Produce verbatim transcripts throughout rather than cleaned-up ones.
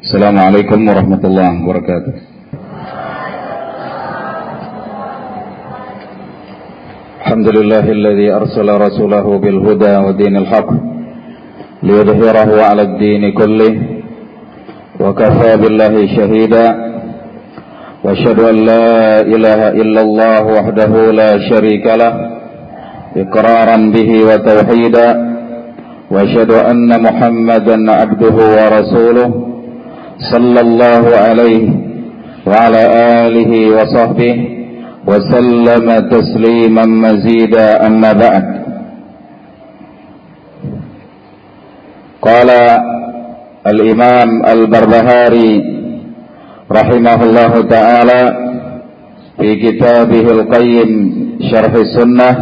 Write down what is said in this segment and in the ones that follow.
Assalamualaikum warahmatullahi wabarakatuh. Alhamdulillahilladzi arsala rasulahu bil huda wa dinil haqq liyudhhirahu 'alad dini kullih wa kafaa billahi shahida wa asyhadu an la ilaha illallah wahdahu la syarika lah iqraran bihi wa tauhida wa asyhadu anna Muhammadan 'abduhu wa rasuluhu sallallahu alaihi wa ala alihi wa sahbihi wa sallama tasliman mazida amma ba'd. Qala al-Imam al-Barbahari rahimahullahu ta'ala fi kitabih al-Qayyim Syarh Sunnah,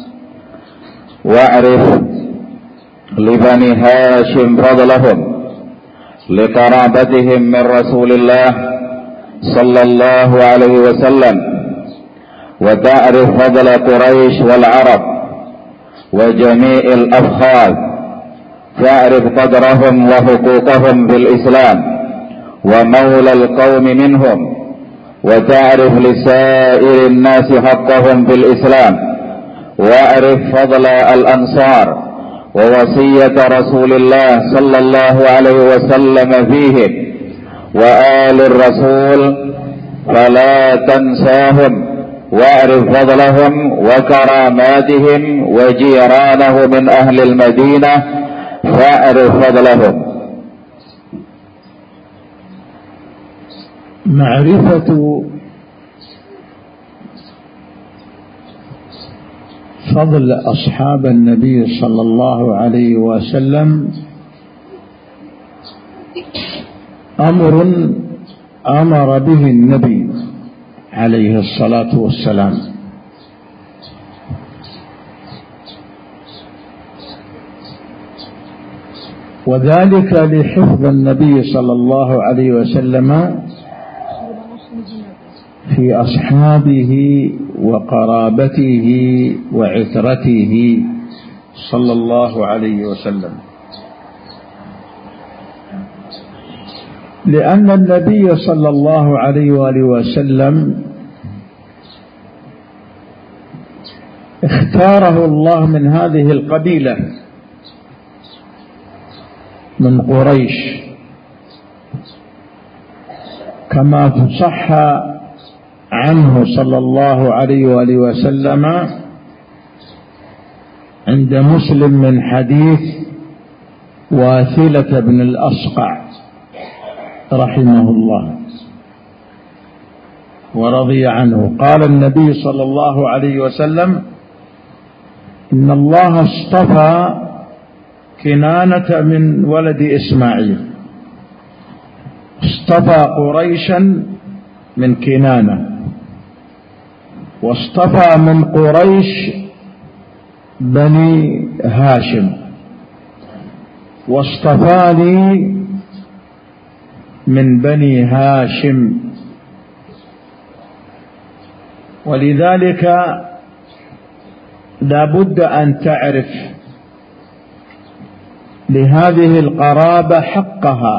wa'rif li Bani Hashim fadlahum liqarabatihim min Rasulillah sallallahu alaihi wasallam wa ta'rif fadla Quraisy wal Arab wa jami'il afkhaz, ta'rif qadrahum wa huquqahum bil Islam wa mawla al qawmi minhum wa ta'rif li sa'irin nasi haqqahum bil Islam wa'rif fadla al ansar ووصية رسول الله صلى الله عليه وسلم فيهم وآل الرسول فلا تنساهم واعرف فضلهم وكراماتهم وجيرانه من أهل المدينة فاعرف فضلهم. معرفة فضل أصحاب النبي صلى الله عليه وسلم أمر أمر به النبي عليه الصلاة والسلام، وذلك لحفظ النبي صلى الله عليه وسلم في أصحابه وقرابته وعترته صلى الله عليه وسلم، لأن النبي صلى الله عليه وآله وسلم اختاره الله من هذه القبيلة من قريش، كما صح عنه صلى الله عليه وآله وسلم عند مسلم من حديث واثلة بن الأصقع رحمه الله ورضي عنه، قال النبي صلى الله عليه وسلم: إن الله اصطفى كنانة من ولد إسماعيل، اصطفى قريشا من كنانة، واصطفى من قريش بني هاشم، واصطفاني من بني هاشم. ولذلك لا بد أن تعرف لهذه القرابة حقها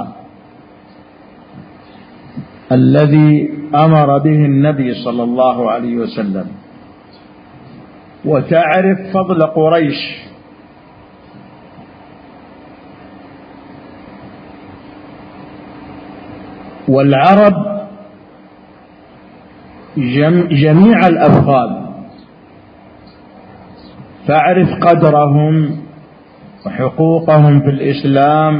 الذي أمر به النبي صلى الله عليه وسلم، وتعرف فضل قريش، والعرب جميع الأفخاذ، فاعرف قدرهم وحقوقهم في الإسلام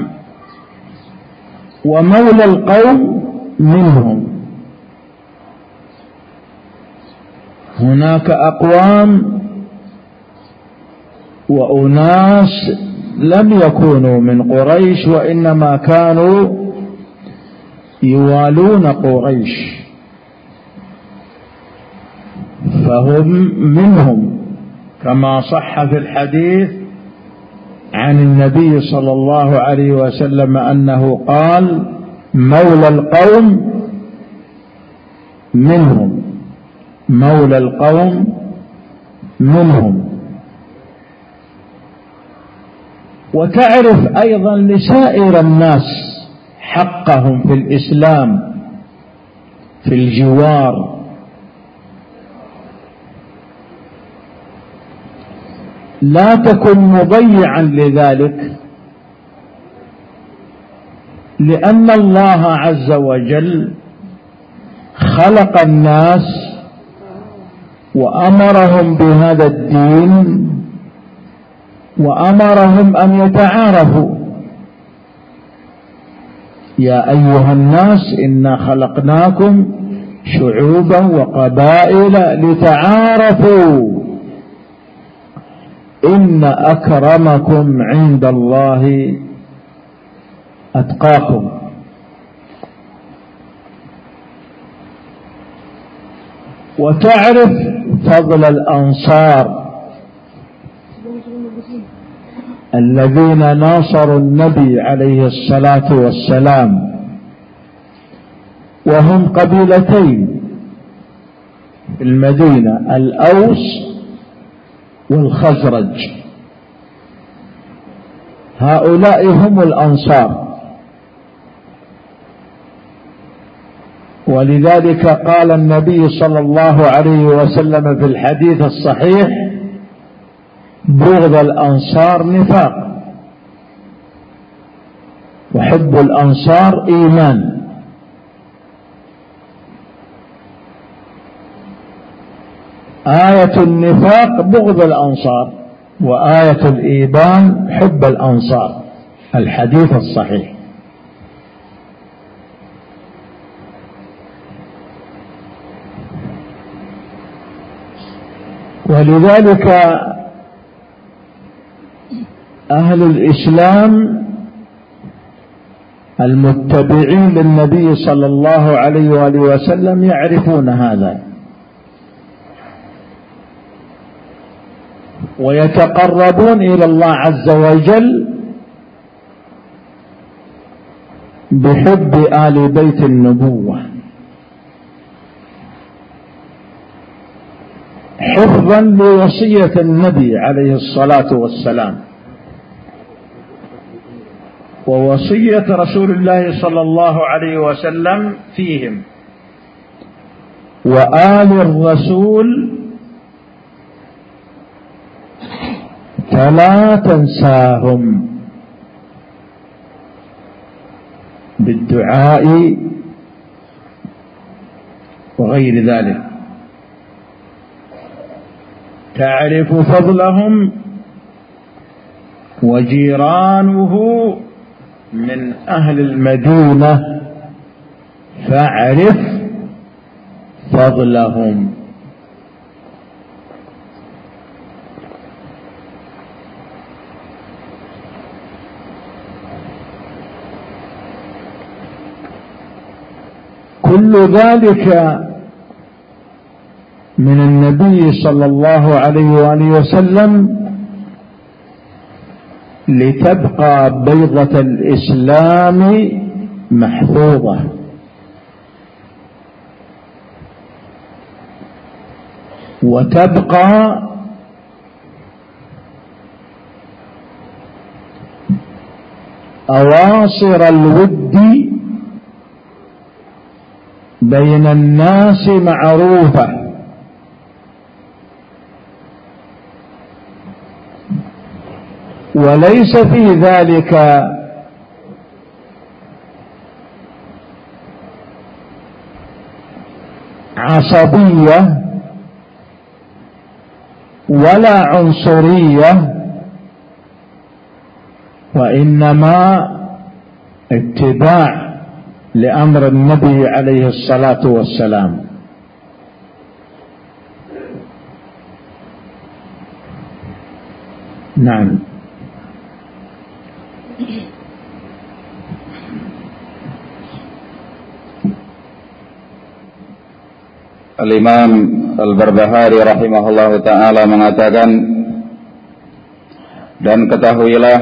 ومولى القوم منهم. هناك أقوام وأناس لم يكونوا من قريش، وإنما كانوا يوالون قريش، فهم منهم، كما صح في الحديث عن النبي صلى الله عليه وسلم أنه قال: مولى القوم منهم، مولى القوم منهم. وتعرف أيضا لسائر الناس حقهم في الإسلام في الجوار، لا تكن مضيعا لذلك، لأن الله عز وجل خلق الناس وأمرهم بهذا الدين وأمرهم أن يتعارفوا. يا أيها الناس إنا خلقناكم شعوبا وقبائل لتعارفوا إن أكرمكم عند الله أتقاكم. وتعرف فضل الأنصار الذين ناصروا النبي عليه الصلاة والسلام، وهم قبيلتين في المدينة، الأوس والخزرج. هؤلاء هم الأنصار. ولذلك قال النبي صلى الله عليه وسلم في الحديث الصحيح: بغض الأنصار نفاق وحب الأنصار إيمان. آية النفاق بغض الأنصار، وآية الإيمان حب الأنصار، الحديث الصحيح. ولذلك أهل الإسلام المتبعين للنبي صلى الله عليه وآله وسلم يعرفون هذا، ويتقربون إلى الله عز وجل بحب آل بيت النبوة حفظا لوصية النبي عليه الصلاة والسلام ووصية رسول الله صلى الله عليه وسلم فيهم. وآل الرسول فلا تنساهم بالدعاء وغير ذلك. تعرف فضلهم وجيرانه من أهل المدينة، فاعرف فضلهم. كل ذلك من النبي صلى الله عليه وآله وسلم لتبقى بيضة الإسلام محفوظة. وتبقى أواصر الود بين الناس معروفة، وليس في ذلك عصبية ولا عنصرية، وإنما اتباع لأمر النبي عليه الصلاة والسلام. نعم. Al-Imam Al-Barbahari rahimahullahu ta'ala mengatakan, dan ketahuilah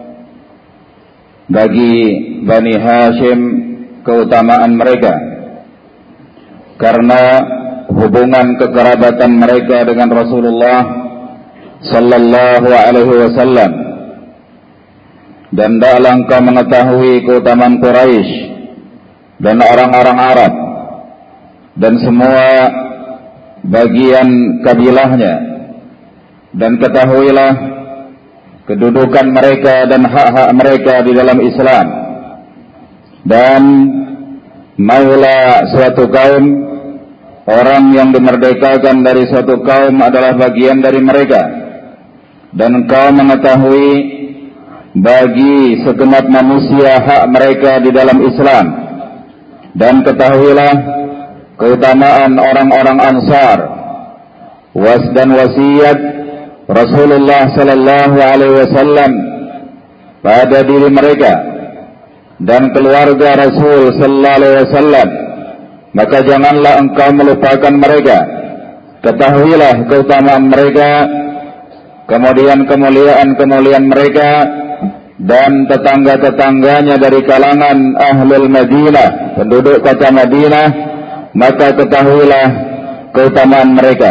bagi Bani Hashim keutamaan mereka karena hubungan kekerabatan mereka dengan Rasulullah sallallahu alaihi wasallam, dan tidaklah engkau mengetahui keutamaan Quraisy dan orang-orang Arab dan semua bagian kabilahnya, dan ketahuilah kedudukan mereka dan hak-hak mereka di dalam Islam. Dan maulah suatu kaum, orang yang dimerdekakan dari suatu kaum adalah bagian dari mereka, dan engkau mengetahui bagi segenap manusia hak mereka di dalam Islam. Dan ketahuilah keutamaan orang-orang Ansar, was dan wasiat Rasulullah sallallahu alaihi wasallam pada diri mereka dan keluarga Rasul sallallahu alaihi wasallam, maka janganlah engkau melupakan mereka. Ketahuilah keutamaan mereka, kemudian kemuliaan-kemuliaan mereka dan tetangga-tetangganya dari kalangan Ahlul Madinah, penduduk kota Madinah, maka ketahuilah keutamaan mereka.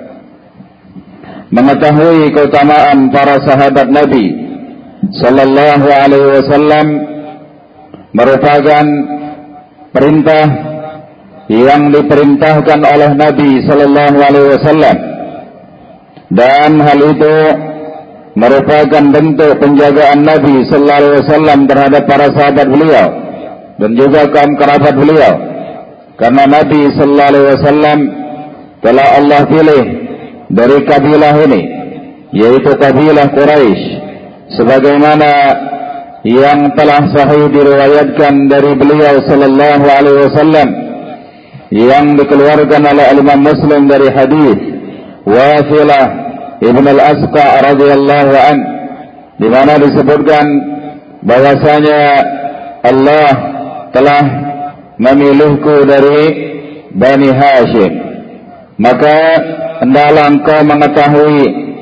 Mengetahui keutamaan para sahabat Nabi sallallahu alaihi wasallam merupakan perintah yang diperintahkan oleh Nabi sallallahu alaihi wasallam, dan hal itu merupakan bentuk penjagaan Nabi sallallahu alaihi wasallam terhadap para sahabat beliau dan juga kaum kerabat beliau, karena Nabi sallallahu alaihi wasallam telah Allah pilih dari kabilah ini, yaitu kabilah Quraisy, sebagaimana yang telah sahih diriwayatkan dari beliau sallallahu alaihi wasallam, yang dikeluarkan oleh Imam Muslim dari hadis Wasilah Ibn al-Asqa radhiyallahu an, di mana disebutkan bahwasanya Allah telah memilihku dari Bani Hashim. Maka hendaklah engkau mengetahui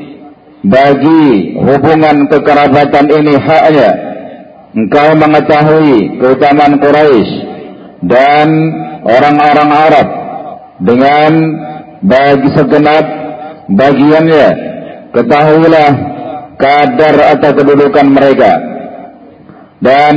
bagi hubungan kekerabatan ini haknya. Engkau mengetahui keutamaan Quraisy dan orang-orang Arab dengan bagi segenap bagiannya. Ketahuilah kadar atau kedudukan mereka. Dan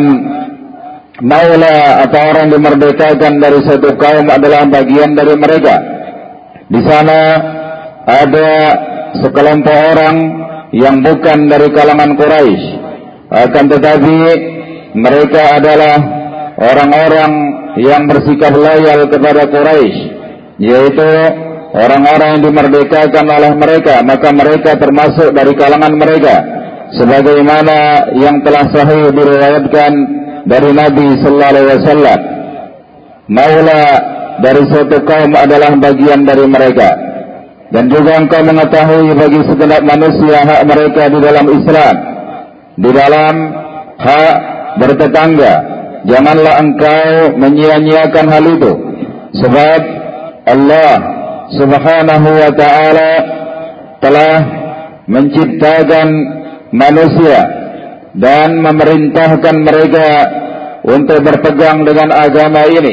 maula atau orang dimerdekakan dari satu kaum adalah bagian dari mereka. Di sana ada sekelompok orang yang bukan dari kalangan Quraisy, akan tetapi mereka adalah orang-orang yang bersikap loyal kepada Quraisy, yaitu orang-orang yang dimerdekakan oleh mereka, maka mereka termasuk dari kalangan mereka, sebagaimana yang telah sahih diriwayatkan dari Nabi sallallahu alaihi wasallam. Maula dari suatu kaum adalah bagian dari mereka. Dan juga engkau mengetahui bagi segenap manusia hak mereka di dalam Islam, di dalam hak bertetangga. Janganlah engkau menyia-nyiakan hal itu, sebab Allah subhanahu wa ta'ala telah menciptakan manusia dan memerintahkan mereka untuk berpegang dengan agama ini,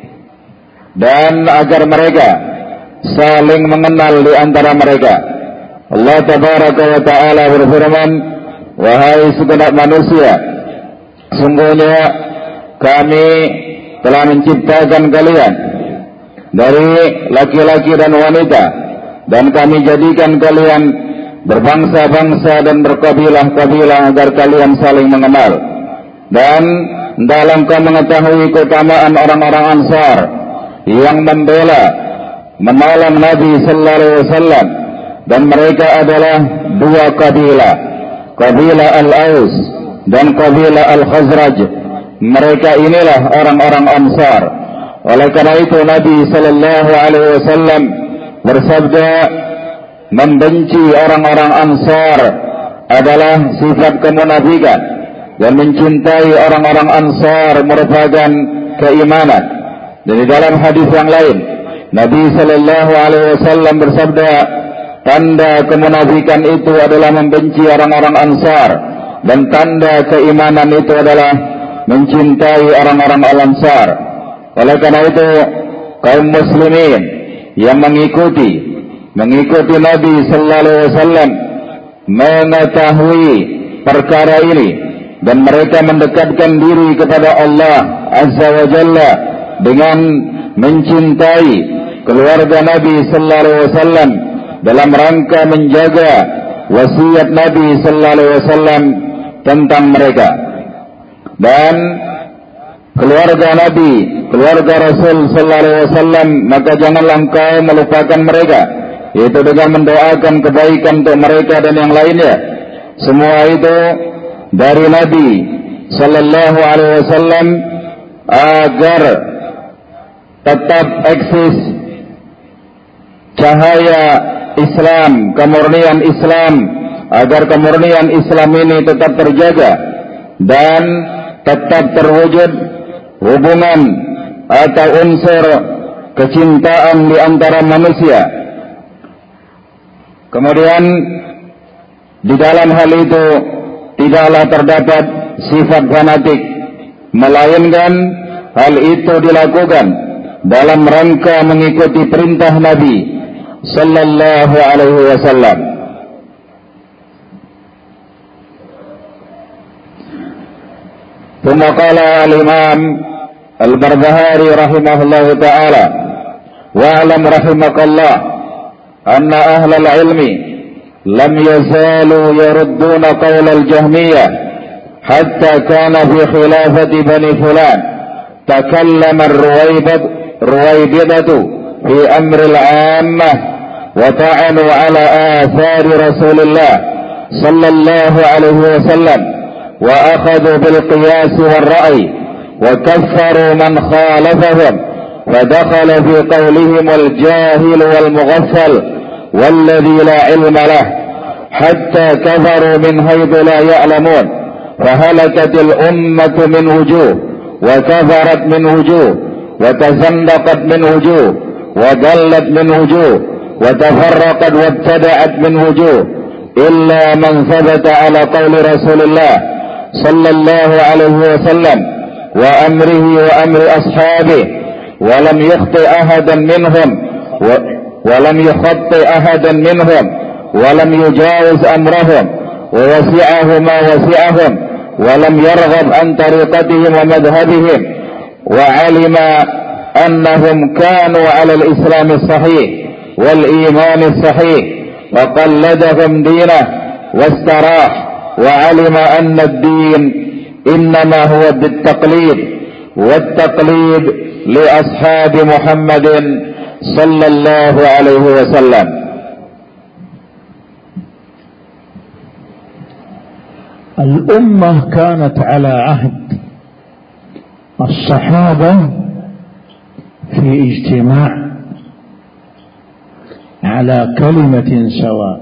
dan agar mereka saling mengenal di antara mereka. Allah tabaraka wa ta'ala berfirman, wahai segenap manusia, sungguhnya kami telah menciptakan kalian dari laki-laki dan wanita, dan kami jadikan kalian berbangsa-bangsa dan berkabilah-kabilah agar kalian saling mengenal. Dan dalam kau mengetahui keutamaan orang-orang Ansar yang membela, menolong Nabi sallallahu alaihi wasallam, dan mereka adalah dua kabilah, kabilah Al-Aus dan kabilah Al-Khazraj. Mereka inilah orang-orang Ansar. Oleh karena itu Nabi sallallahu alaihi wasallam bersabda, membenci orang-orang Ansar adalah sifat kemunafikan, dan mencintai orang-orang Ansar merupakan keimanan. Dan di dalam hadis yang lain, Nabi sallallahu alaihi wasallam bersabda, tanda kemunafikan itu adalah membenci orang-orang Ansar, dan tanda keimanan itu adalah mencintai orang-orang Al-Ansar. Oleh karena itu, kaum muslimin yang mengikuti mengikuti Nabi sallallahu alaihi wasallam mengetahui perkara ini, dan mereka mendekatkan diri kepada Allah Azza wa Jalla dengan mencintai keluarga Nabi sallallahu alaihi wasallam dalam rangka menjaga wasiat Nabi sallallahu alaihi wasallam tentang mereka. Dan keluarga Nabi, keluarga Rasul sallallahu alaihi wasallam, maka janganlah engkau melupakan mereka, yaitu dengan mendoakan kebaikan untuk mereka dan yang lainnya. Semua itu dari Nabi sallallahu alaihi wasallam agar tetap eksis cahaya Islam, kemurnian Islam, agar kemurnian Islam ini tetap terjaga dan tetap terwujud hubungan atau unsur kecintaan di antara manusia. Kemudian di dalam hal itu tidaklah terdapat sifat fanatik, melainkan hal itu dilakukan dalam rangka mengikuti perintah Nabi sallallahu alaihi wasallam. ثم قال الإمام البربهاري رحمه الله تعالى: واعلم رحمك الله أن أهل العلم لم يزالوا يردون قول الجهمية حتى كان في خلافة بني فلان تكلم الرويبض رويبضة في أمر العامة وطعنوا على آثار رسول الله صلى الله عليه وسلم وأخذوا بالقياس والرأي وكفروا من خالفهم، فدخل في قولهم الجاهل والمغفل والذي لا علم له، حتى كفروا من حيث لا يعلمون، فهلكت الأمة من وجوه وكفرت من وجوه وتزندقت من وجوه وضلت من وجوه وتفرقت وابتدعت من وجوه، إلا من ثبت على قول رسول الله صلى الله عليه وسلم وأمره وأمر أصحابه، ولم يخطئ أحدا منهم ولم يخطئ أحدا منهم ولم يجاوز أمرهم، ووسعه ما وسعهم، ولم يرغب عن طريقتهم ومذهبهم، وعلم أنهم كانوا على الإسلام الصحيح والإيمان الصحيح، وقلدهم دينه واستراح، وعلم أن الدين إنما هو بالتقليد، والتقليد لأصحاب محمد صلى الله عليه وسلم. الأمة كانت على عهد الصحابة في اجتماع على كلمة سواء،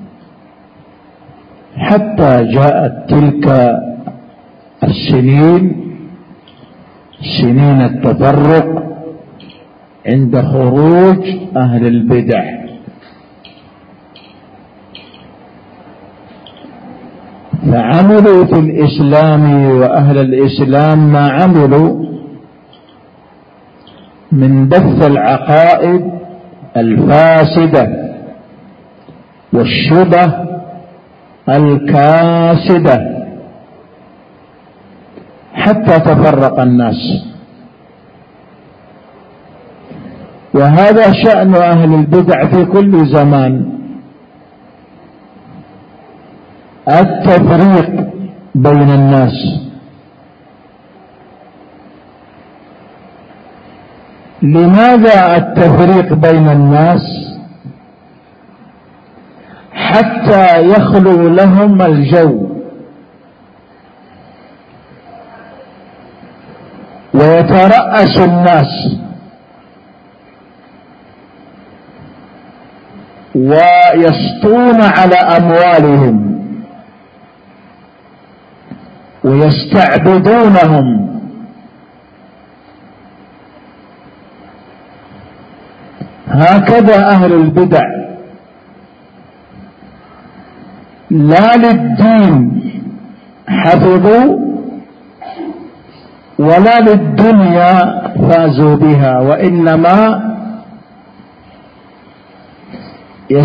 حتى جاءت تلك السنين، سنين التفرق عند خروج أهل البدع، فعملوا في الإسلام وأهل الإسلام ما عملوا من بث العقائد الفاسدة والشبه الكاسدة، حتى تفرق الناس. وهذا شأن أهل البدع في كل زمان، التفريق بين الناس. لماذا التفريق بين الناس؟ حتى يخلو لهم الجو ويترأس الناس ويسطون على أموالهم ويستعبدونهم. هكذا أهل البدع، لا للدين حفظوا ولا للدنيا فازوا بها، وإنما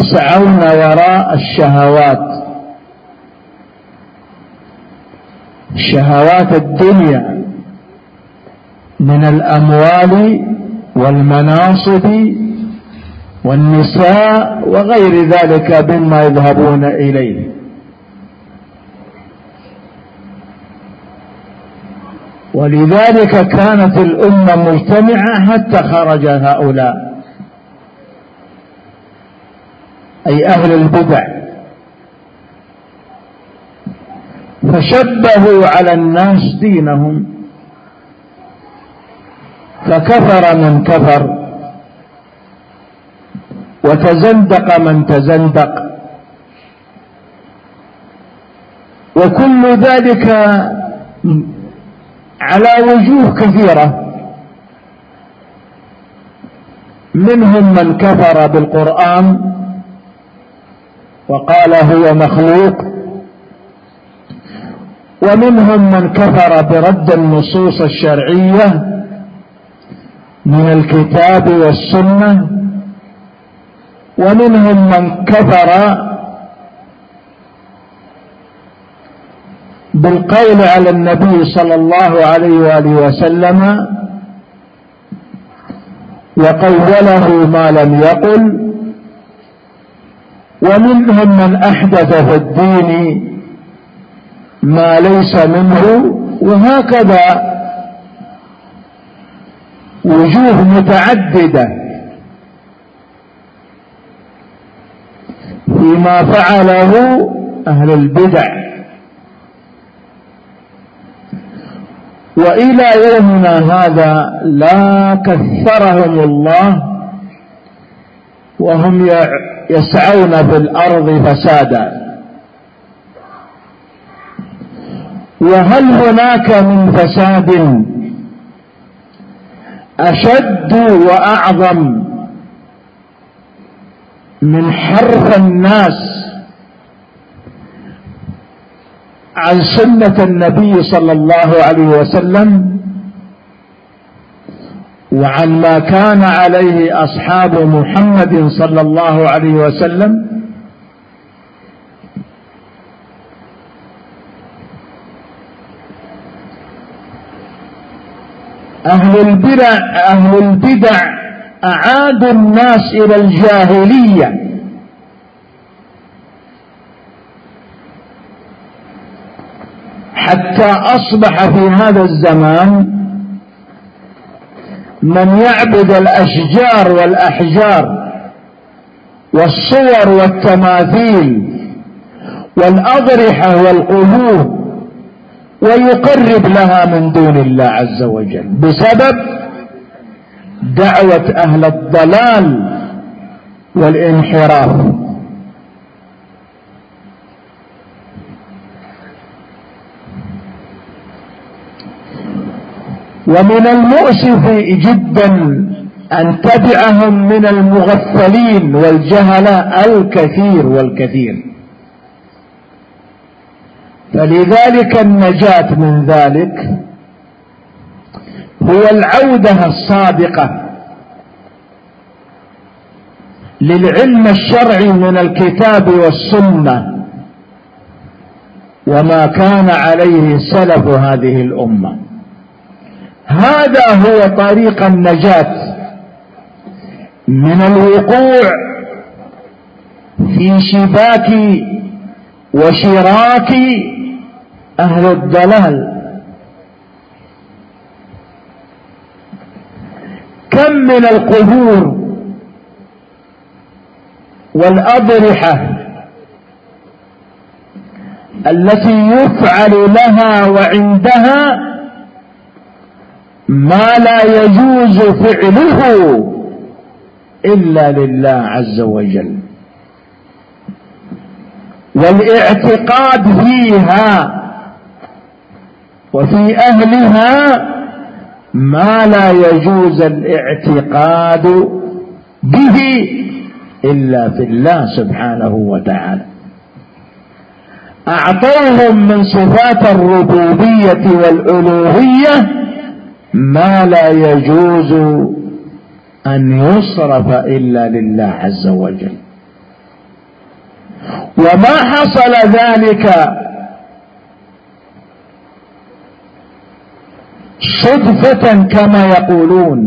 يسعون وراء الشهوات. شهوات الدنيا من الأموال والمناصب والنساء وغير ذلك مما يذهبون إليه. ولذلك كانت الأمة مجتمعة حتى خرج هؤلاء أي أهل البدع، فشبهوا على الناس دينهم، فكفر من كفر وتزندق من تزندق، وكل ذلك على وجوه كثيرة. منهم من كفر بالقرآن وقال هو مخلوق، ومنهم من كفر برد النصوص الشرعية من الكتاب والسنة، ومنهم من كفر بالقول على النبي صلى الله عليه وآله وسلم وقوله ما لم يقل، ومنهم من أحدث في الدين ما ليس منه، وهكذا وجوه متعددة فيما فعله أهل البدع. وإلى يومنا هذا لا كثرهم الله وهم يسعون في الأرض فسادا. وهل هناك من فساد أشد وأعظم من حرف الناس عن سنة النبي صلى الله عليه وسلم وعن ما كان عليه أصحاب محمد صلى الله عليه وسلم؟ أهل البدع أهل البدع أعادوا الناس إلى الجاهلية، حتى أصبح في هذا الزمان من يعبد الأشجار والأحجار والصور والتماثيل والأضرحة والقبور ويقرب لها من دون الله عز وجل بسبب دعوة أهل الضلال والانحراف. ومن المؤسف جدا أن تبعهم من المغفلين والجهلاء الكثير والكثير. فلذلك النجاة من ذلك هو العودة الصادقة للعلم الشرعي من الكتاب والسنة وما كان عليه سلف هذه الأمة. هذا هو طريق النجاة من الوقوع في شباك وشراك أهل الضلال. كم من القبور والأضرحة التي يفعل لها وعندها ما لا يجوز فعله إلا لله عز وجل، والاعتقاد فيها وفي أهلها ما لا يجوز الاعتقاد به إلا في الله سبحانه وتعالى. أعطوهم من صفات الربوبية والألوهية ما لا يجوز أن يصرف إلا لله عز وجل. وما حصل ذلك صدفة كما يقولون،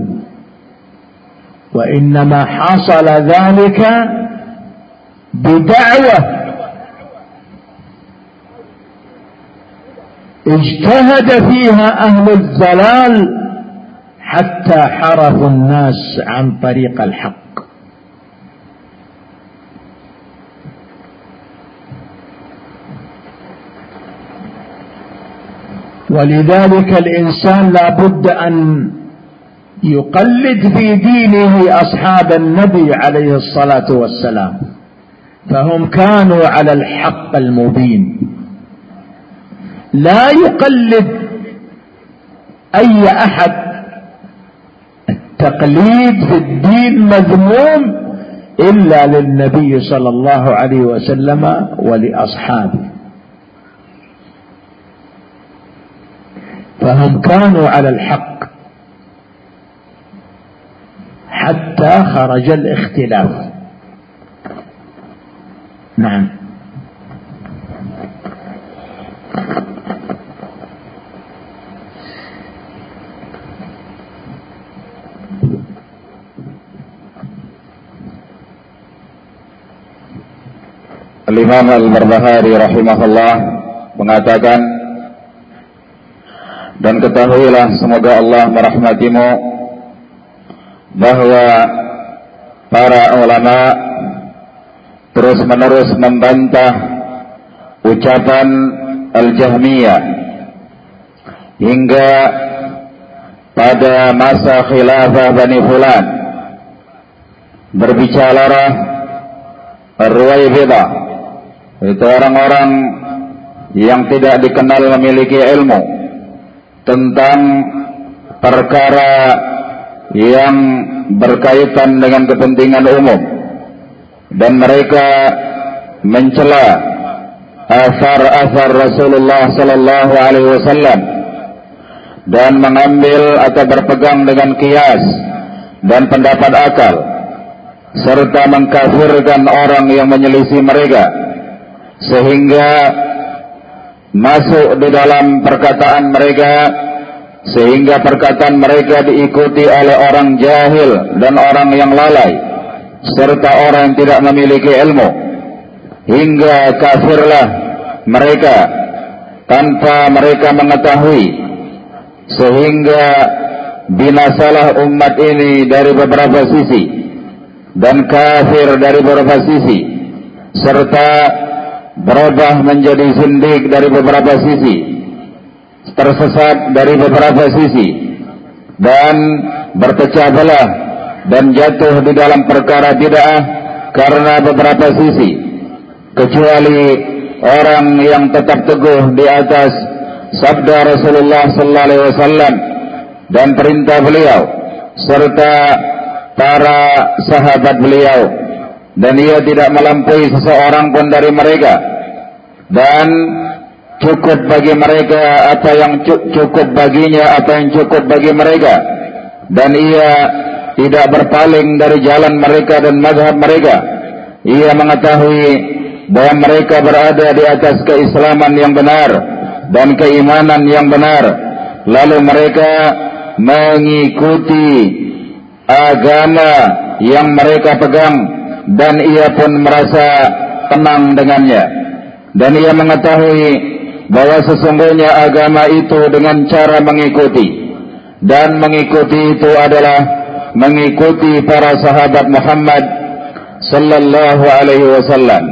وإنما حصل ذلك بدعوة اجتهد فيها أهل الضلال حتى حرفوا الناس عن طريق الحق. ولذلك الإنسان لا بد أن يقلد في دينه أصحاب النبي عليه الصلاة والسلام، فهم كانوا على الحق المبين. لا يقلد أي أحد، التقليد في الدين مذموم إلا للنبي صلى الله عليه وسلم ولأصحابه، فهم كانوا على الحق حتى خرج الاختلاف. نعم. Al-Imam Al-Barbahari rahimahullah mengatakan, dan ketahuilah semoga Allah merahmatimu bahwa para ulama terus menerus membantah ucapan Al-Jahmiyah hingga pada masa khilafah Bani Fulan berbicara Ar-Ruwaibidah, itu orang-orang yang tidak dikenal memiliki ilmu tentang perkara yang berkaitan dengan kepentingan umum, dan mereka mencela asar-asar Rasulullah sallallahu alaihi wasallam dan mengambil atau berpegang dengan qiyas dan pendapat akal, serta mengkafirkan orang yang menyelisih mereka, sehingga masuk di dalam perkataan mereka, sehingga perkataan mereka diikuti oleh orang jahil dan orang yang lalai serta orang yang tidak memiliki ilmu, hingga kafirlah mereka tanpa mereka mengetahui, sehingga binasalah umat ini dari beberapa sisi dan kafir dari beberapa sisi, serta berubah menjadi zindik dari beberapa sisi, tersesat dari beberapa sisi, dan berpecah belah dan jatuh di dalam perkara bid'ah karena beberapa sisi, kecuali orang yang tetap teguh di atas sabda Rasulullah sallallahu alaihi wasallam dan perintah beliau serta para sahabat beliau, dan ia tidak melampaui seseorang pun dari mereka, dan cukup bagi mereka apa yang cukup baginya, apa yang cukup bagi mereka, dan ia tidak berpaling dari jalan mereka dan mazhab mereka. Ia mengetahui bahwa mereka berada di atas keislaman yang benar dan keimanan yang benar, lalu mereka mengikuti agama yang mereka pegang, dan ia pun merasa tenang dengannya, dan ia mengetahui bahwa sesungguhnya agama itu dengan cara mengikuti, dan mengikuti itu adalah mengikuti para sahabat Muhammad sallallahu alaihi wasallam.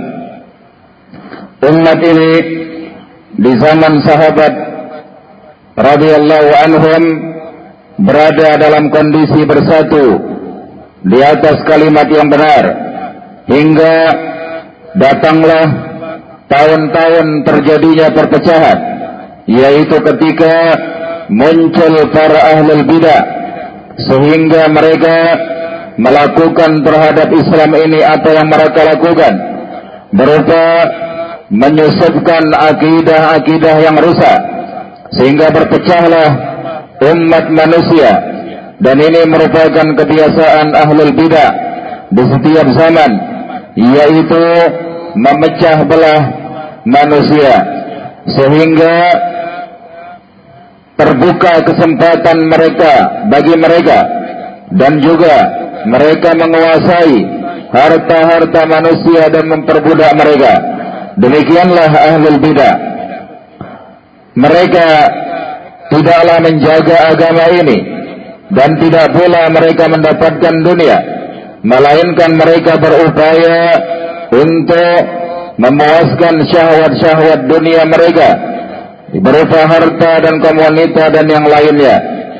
Umat ini di zaman sahabat radhiyallahu anhum berada dalam kondisi bersatu di atas kalimat yang benar, hingga datanglah tahun-tahun terjadinya perpecahan, yaitu ketika muncul para ahlul bidah, sehingga mereka melakukan terhadap Islam ini apa yang mereka lakukan, berupa menyusupkan akidah-akidah yang rusak, sehingga berpecahlah umat manusia. Dan ini merupakan kebiasaan ahlul bidah di setiap zaman, yaitu memecah belah manusia, sehingga terbuka kesempatan mereka bagi mereka, dan juga mereka menguasai harta-harta manusia dan memperbudak mereka. Demikianlah ahlul bidah. Mereka tidaklah menjaga agama ini, dan tidak pula mereka mendapatkan dunia, melainkan mereka berupaya untuk memuaskan syahwat-syahwat dunia mereka berupa harta dan kaum wanita dan yang lainnya.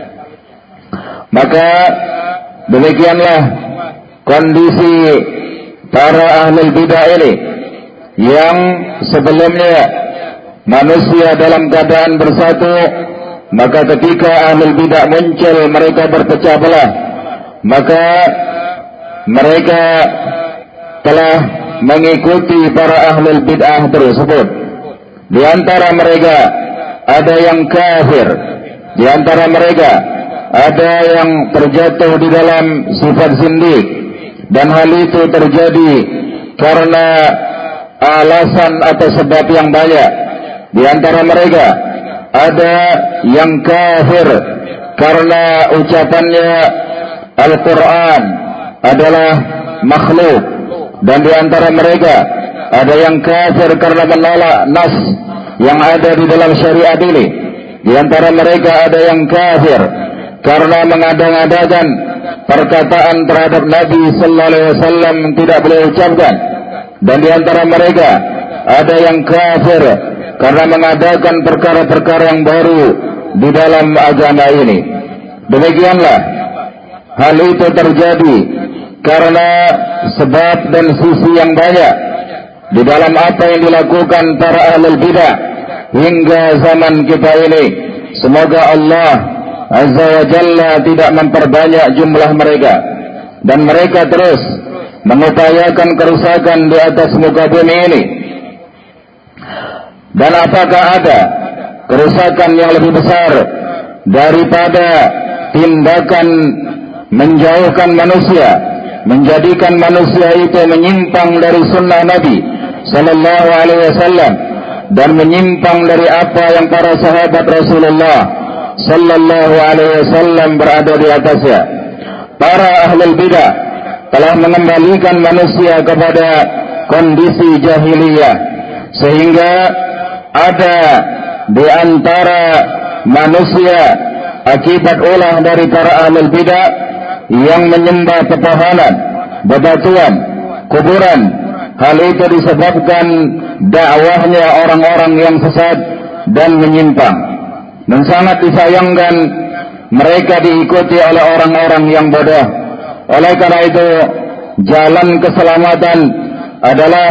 Maka demikianlah kondisi para ahlul bidah ini, yang sebelumnya manusia dalam keadaan bersatu, maka ketika ahlul bidah muncul mereka berpecah belah, maka mereka telah mengikuti para ahlul bid'ah tersebut. Di antara mereka ada yang kafir, di antara mereka ada yang terjatuh di dalam sifat zindik, dan hal itu terjadi karena alasan atau sebab yang banyak. Di antara mereka ada yang kafir karena ucapannya Al-Quran adalah makhluk, dan di antara mereka ada yang kafir karena menolak nas yang ada di dalam syariat ini. Di antara mereka ada yang kafir karena mengada-ngadakan perkataan terhadap Nabi sallallahu alaihi wasallam tidak boleh ucapkan. Dan di antara mereka ada yang kafir karena mengadakan perkara-perkara yang baru di dalam agama ini. Demikianlah hal itu terjadi karena sebab dan sisi yang banyak di dalam apa yang dilakukan para ahlul bidah hingga zaman kita ini. Semoga Allah Azza wa Jalla tidak memperbanyak jumlah mereka, dan mereka terus mengupayakan kerusakan di atas muka bumi ini. Dan apakah ada kerusakan yang lebih besar daripada tindakan menjauhkan manusia, menjadikan manusia itu menyimpang dari sunnah Nabi sallallahu alaihi wasallam, dan menyimpang dari apa yang para sahabat Rasulullah sallallahu alaihi wasallam berada di atasnya. Para ahlul bidah telah mengembalikan manusia kepada kondisi jahiliyah, sehingga ada di antara manusia akibat ulah dari para ahlul bidah yang menyembah pepohonan, bebatuan, kuburan. Hal itu disebabkan dakwahnya orang-orang yang sesat dan menyimpang. Dan sangat disayangkan mereka diikuti oleh orang-orang yang bodoh. Oleh karena itu, jalan keselamatan adalah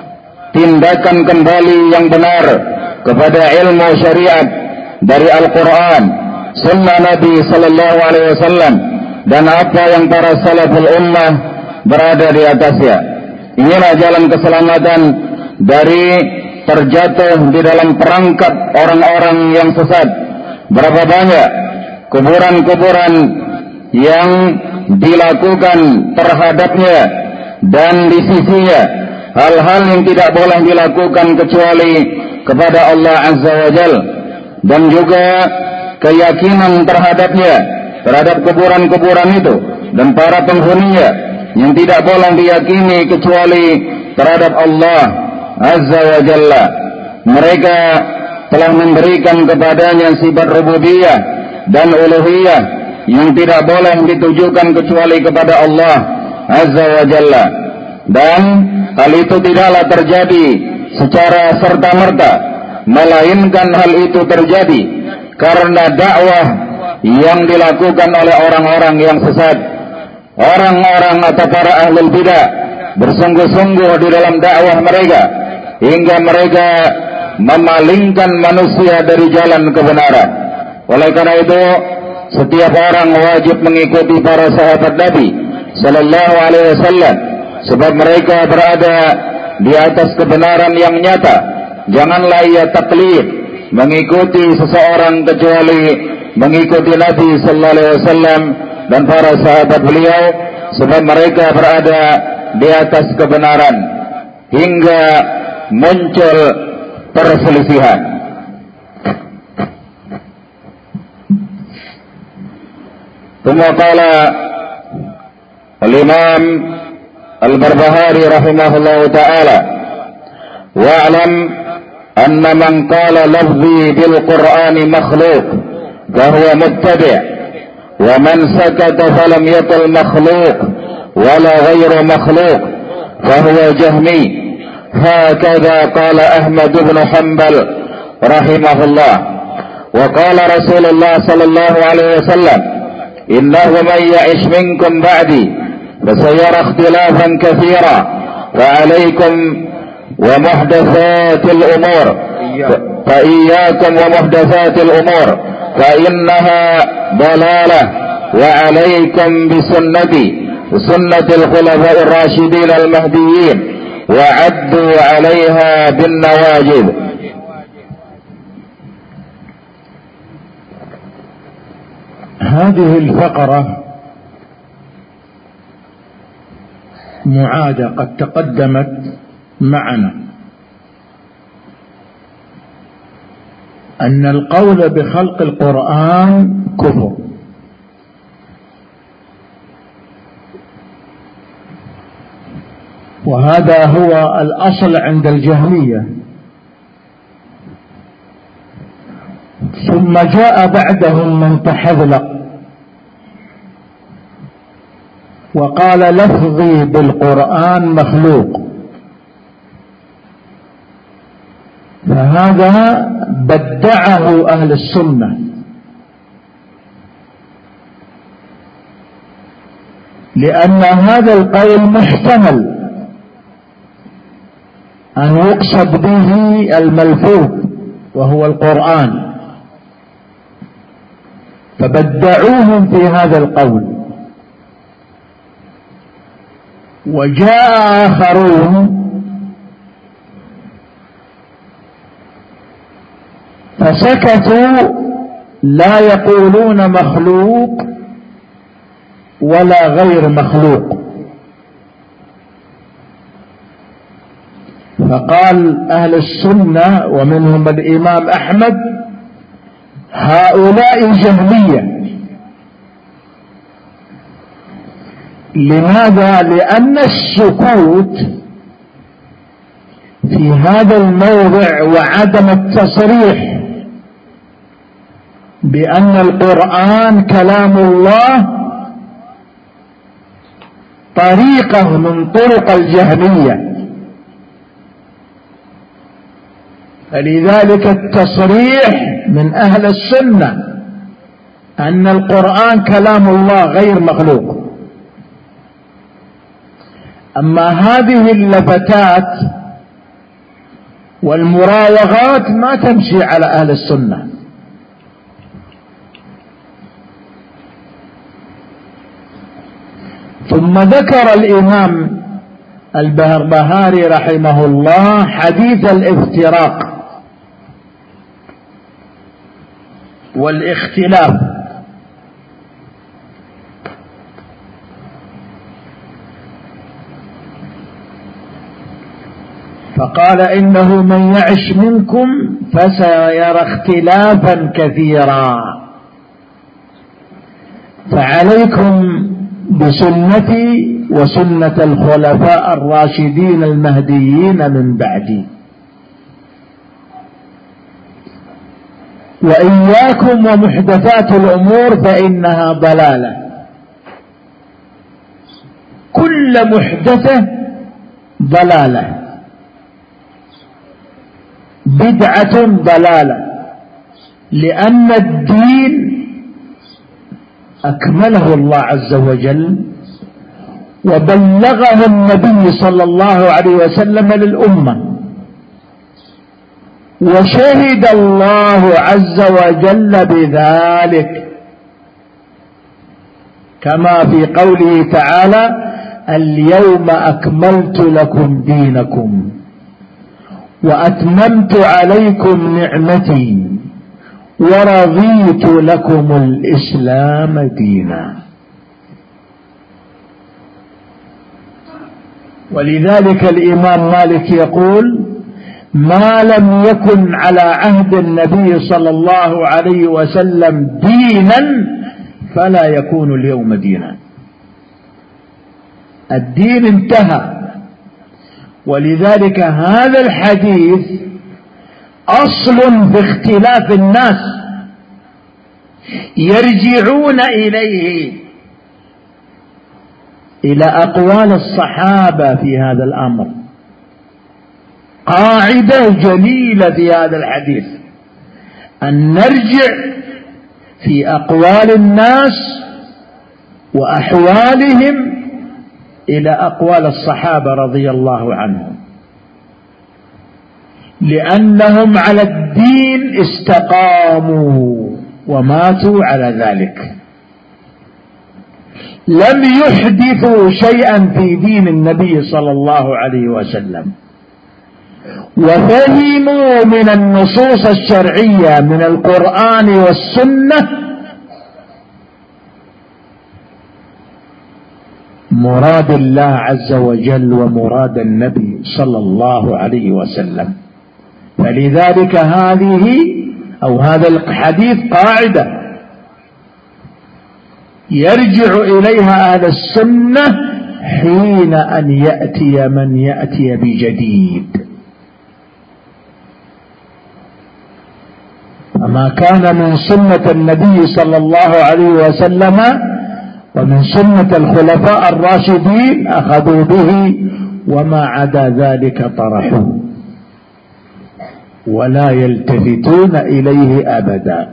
tindakan kembali yang benar kepada ilmu syariat dari Al-Quran, Sunnah Nabi Sallallahu Alaihi Wasallam, dan apa yang para salaful ummah berada di atasnya. Inilah jalan keselamatan dari terjatuh di dalam perangkap orang-orang yang sesat. Berapa banyak kuburan-kuburan yang dilakukan terhadapnya dan di sisinya hal-hal yang tidak boleh dilakukan kecuali kepada Allah Azza wa Jal, dan juga keyakinan terhadapnya, terhadap kuburan-kuburan itu dan para penghuninya yang tidak boleh diyakini kecuali terhadap Allah Azza wa Jalla. Mereka telah memberikan kepadanya sifat rububiyah dan uluhiyah yang tidak boleh ditujukan kecuali kepada Allah Azza wa Jalla. Dan hal itu tidaklah terjadi secara serta-merta, melainkan hal itu terjadi karena dakwah yang dilakukan oleh orang-orang yang sesat. Orang-orang atau para ahlul bidah bersungguh-sungguh di dalam dakwah mereka hingga mereka memalingkan manusia dari jalan kebenaran. Oleh karena itu, setiap orang wajib mengikuti para sahabat Nabi sallallahu alaihi wasallam, sebab mereka berada di atas kebenaran yang nyata. Janganlah ia taklid, mengikuti seseorang kecuali mengikuti Nabi sallallahu alaihi wasallam dan para sahabat beliau, sebab mereka berada di atas kebenaran hingga muncul perselisihan. ثم قال الإمام البربهاري رحمه الله تعالى: واعلم أن من قال لفظي بالقرآن مخلوق فهو مبتدع، ومن سكت فلم يقل مخلوق ولا غير مخلوق فهو جهمي. هكذا قال أحمد بن حنبل رحمه الله. وقال رسول الله صلى الله عليه وسلم: إنه من يعش منكم بعدي فسيرى اختلافا كثيرا، وعليكم ومحدثات الأمور، فإياكم ومحدثات الأمور فإنها ضلالة، وعليكم بسنتي سنة الخلفاء الراشدين المهديين، وعدوا عليها بالنواجذ. هذه الفقرة معادة قد تقدمت معنا، أن القول بخلق القرآن كفر، وهذا هو الأصل عند الجهمية. ثم جاء بعدهم من تحذلق وقال لفظي بالقرآن مخلوق، فهذا بدعه أهل السنة، لأن هذا القول محتمل أن يقصد به الملفوظ وهو القرآن، فبدعوهم في هذا القول. وجاء آخرون فسكتوا لا يقولون مخلوق ولا غير مخلوق، فقال أهل السنة ومنهم الإمام أحمد: هؤلاء جهمية. لماذا؟ لأن السكوت في هذا الموضع وعدم التصريح بأن القرآن كلام الله طريقة من طرق الجهمية، فلذلك التصريح من أهل السنة أن القرآن كلام الله غير مخلوق. أما هذه اللفتات والمراوغات ما تمشي على أهل السنة. ثم ذكر الإمام البربهاري رحمه الله حديث الافتراق والاختلاف، فقال: إنه من يعش منكم فسيرى اختلافا كثيرا، فعليكم بسنتي وسنة الخلفاء الراشدين المهديين من بعدي، وإياكم ومحدثات الأمور فإنها ضلالة. كل محدثة ضلالة، بدعة ضلالة، لأن الدين أكمله الله عز وجل وبلغه النبي صلى الله عليه وسلم للأمة، وشهد الله عز وجل بذلك كما في قوله تعالى: اليوم أكملت لكم دينكم وأتممت عليكم نعمتي ورضيت لكم الإسلام دينا. ولذلك الإمام مالك يقول: ما لم يكن على عهد النبي صلى الله عليه وسلم دينا فلا يكون اليوم دينا. الدين انتهى. ولذلك هذا الحديث أصل في اختلاف الناس يرجعون إليه، إلى أقوال الصحابة في هذا الأمر. قاعدة جليلة في هذا الحديث أن نرجع في أقوال الناس وأحوالهم إلى أقوال الصحابة رضي الله عنهم، لأنهم على الدين استقاموا وماتوا على ذلك، لم يحدثوا شيئا في دين النبي صلى الله عليه وسلم، وفهموا من النصوص الشرعية من القرآن والسنة مراد الله عز وجل ومراد النبي صلى الله عليه وسلم. فلذلك هذه أو هذا الحديث قاعدة يرجع إليها أهل السنة حين أن يأتي من يأتي بجديد. ما كان من سنة النبي صلى الله عليه وسلم ومن سنة الخلفاء الراشدين أخذوا به، وما عدا ذلك طرحوه ولا يلتفتون إليه أبدا.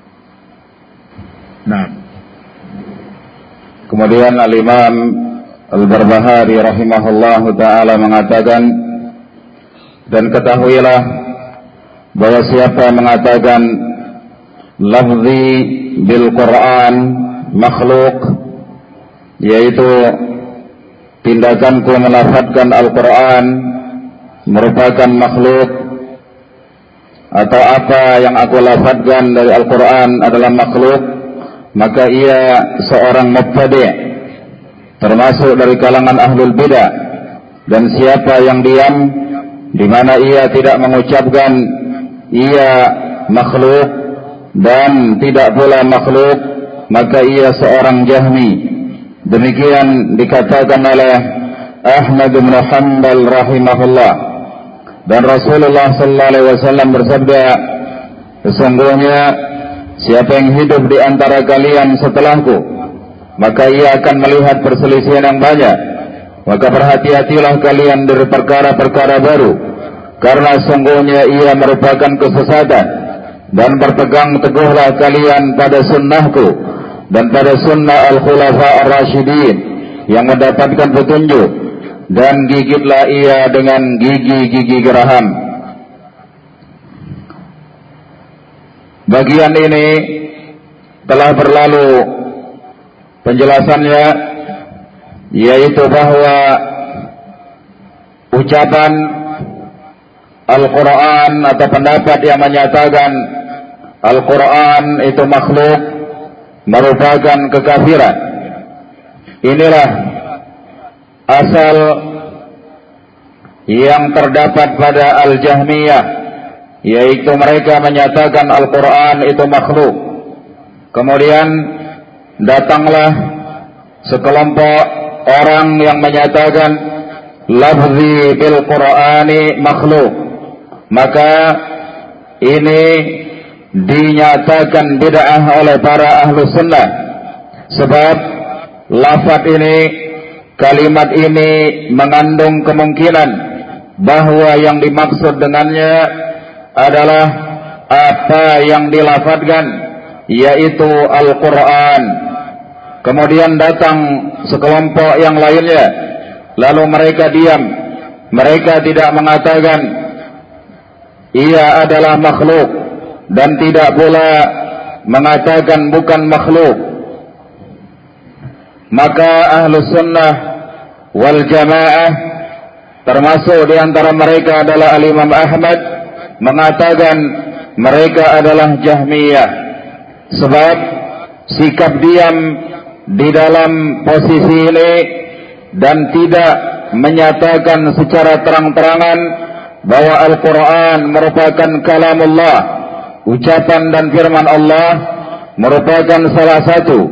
نعم. Kemudian Al-Imam Al-Barbahari rahimahullahu ta'ala mengatakan, dan ketahuilah bahwa siapa yang mengatakan lafzi bil Quran makhluk, yaitu tindakanku melafadzkan Al-Quran merupakan makhluk, atau apa yang aku lafadzkan dari Al-Quran adalah makhluk, maka ia seorang mubtadi', termasuk dari kalangan ahlul bidah. Dan siapa yang diam di mana ia tidak mengucapkan ia makhluk dan tidak pula makhluk, maka ia seorang Jahmi. Demikian dikatakan oleh Ahmad bin Hanbal rahimahullah. Dan Rasulullah sallallahu alaihi wasallam bersabda, sesungguhnya siapa yang hidup di antara kalian setelahku, maka ia akan melihat perselisihan yang banyak. Maka berhati-hatilah kalian dari perkara-perkara baru, karena sungguhnya ia merupakan kesesatan. Dan berpegang teguhlah kalian pada sunnahku dan pada sunnah al-khulafa ar-rasyidin yang mendapatkan petunjuk, dan gigitlah ia dengan gigi-gigi geraham. Bagian ini telah berlalu penjelasannya, yaitu bahwa ucapan Al-Quran atau pendapat yang menyatakan Al-Quran itu makhluk merupakan kekafiran. Inilah asal yang terdapat pada Al-Jahmiyah, yaitu mereka menyatakan Al-Quran itu makhluk. Kemudian datanglah sekelompok orang yang menyatakan lafzi bil Qur'ani makhluk, maka ini dinyatakan bid'ah oleh para ahlu sunnah, sebab lafaz ini, kalimat ini mengandung kemungkinan bahwa yang dimaksud dengannya adalah apa yang dilafadzkan, yaitu Al-Quran. Kemudian datang sekelompok yang lainnya, lalu mereka diam, mereka tidak mengatakan ia adalah makhluk, dan tidak pula mengatakan bukan makhluk. Maka Ahlus Sunnah wal Jamaah, termasuk di antara mereka adalah Al-Imam Ahmad, mengatakan mereka adalah Jahmiyah, sebab sikap diam di dalam posisi ini dan tidak menyatakan secara terang-terangan bahwa Al-Quran merupakan kalamullah, ucapan dan firman Allah, merupakan salah satu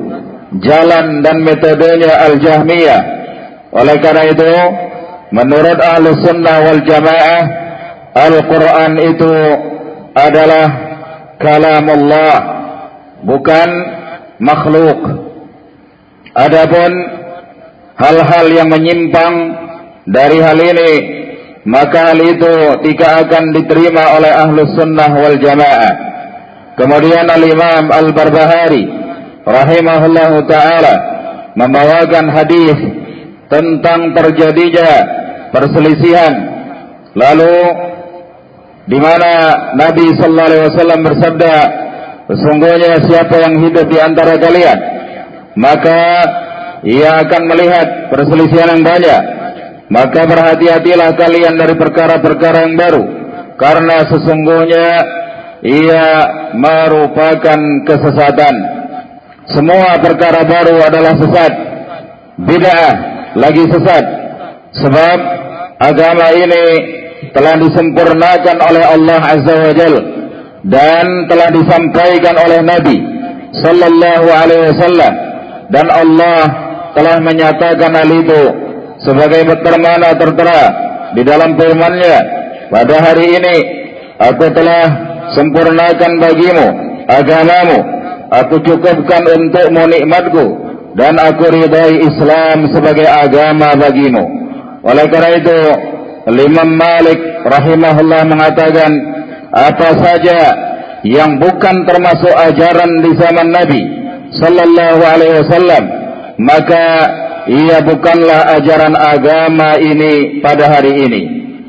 jalan dan metodenya Al-Jahmiyah. Oleh karena itu, menurut Ahlus Sunnah wal Jamaah, Al-Quran itu adalah kalamullah, bukan makhluk. Adapun hal-hal yang menyimpang dari hal ini, maka hal itu tidak akan diterima oleh Ahlus Sunnah wal Jamaah. Kemudian Al-Imam Al-Barbahari rahimahullahu ta'ala membawakan hadis tentang terjadinya perselisihan, lalu di mana Nabi sallallahu alaihi wasallam bersabda, sesungguhnya siapa yang hidup di antara kalian, maka ia akan melihat perselisihan yang banyak. Maka berhati-hatilah kalian dari perkara-perkara yang baru, karena sesungguhnya ia merupakan kesesatan. Semua perkara baru adalah sesat, bid'ah lagi sesat. Sebab agama ini telah disempurnakan oleh Allah Azza wa Jalla dan telah disampaikan oleh Nabi sallallahu alaihi wasallam, dan Allah telah menyatakan hal itu sebagai termana tertera di dalam firman-Nya, pada hari ini aku telah sempurnakan bagimu agamamu, aku cukupkan untukmu nikmatku, dan aku ridai Islam sebagai agama bagimu. Oleh karena itu, Imam Malik rahimahullah mengatakan, apa saja yang bukan termasuk ajaran di zaman Nabi sallallahu alaihi wasallam, maka ia bukanlah ajaran agama ini pada hari ini.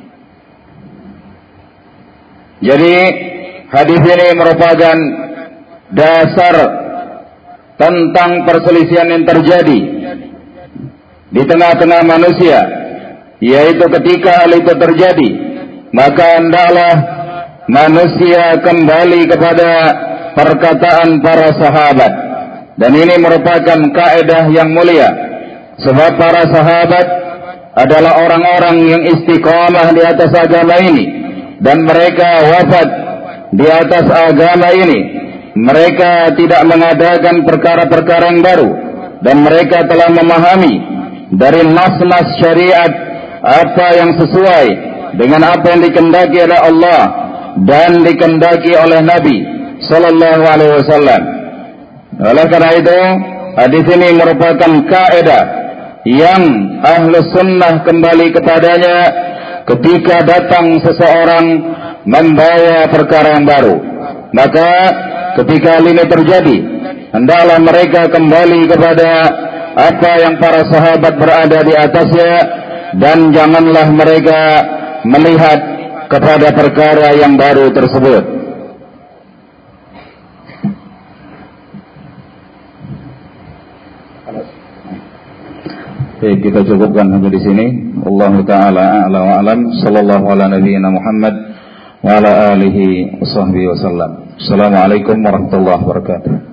Jadi hadis ini merupakan dasar tentang perselisihan yang terjadi di tengah-tengah manusia, yaitu ketika hal itu terjadi, maka hendaklah manusia kembali kepada perkataan para sahabat. Dan ini merupakan kaidah yang mulia, sebab para sahabat adalah orang-orang yang istiqamah di atas agama ini, dan mereka wafat di atas agama ini. Mereka tidak mengadakan perkara-perkara yang baru, dan mereka telah memahami dari nas-nas syariat apa yang sesuai dengan apa yang dikehendaki oleh Allah dan dikehendaki oleh Nabi sallallahu alaihi wasallam. Oleh karena itu, hadis ini merupakan kaidah yang Ahlus Sunnah kembali kepadanya ketika datang seseorang membawa perkara yang baru. Maka ketika hal ini terjadi, hendaklah mereka kembali kepada apa yang para sahabat berada di atasnya, dan janganlah mereka melihat kepada perkara yang baru tersebut. Baik, kita cukupkan sampai di sini. Allahu taala a'la wa a'lam. Sallallahu ala nabiyyina Muhammad wa ala alihi wa sahbihi wasallam. Assalamualaikum warahmatullahi wabarakatuh.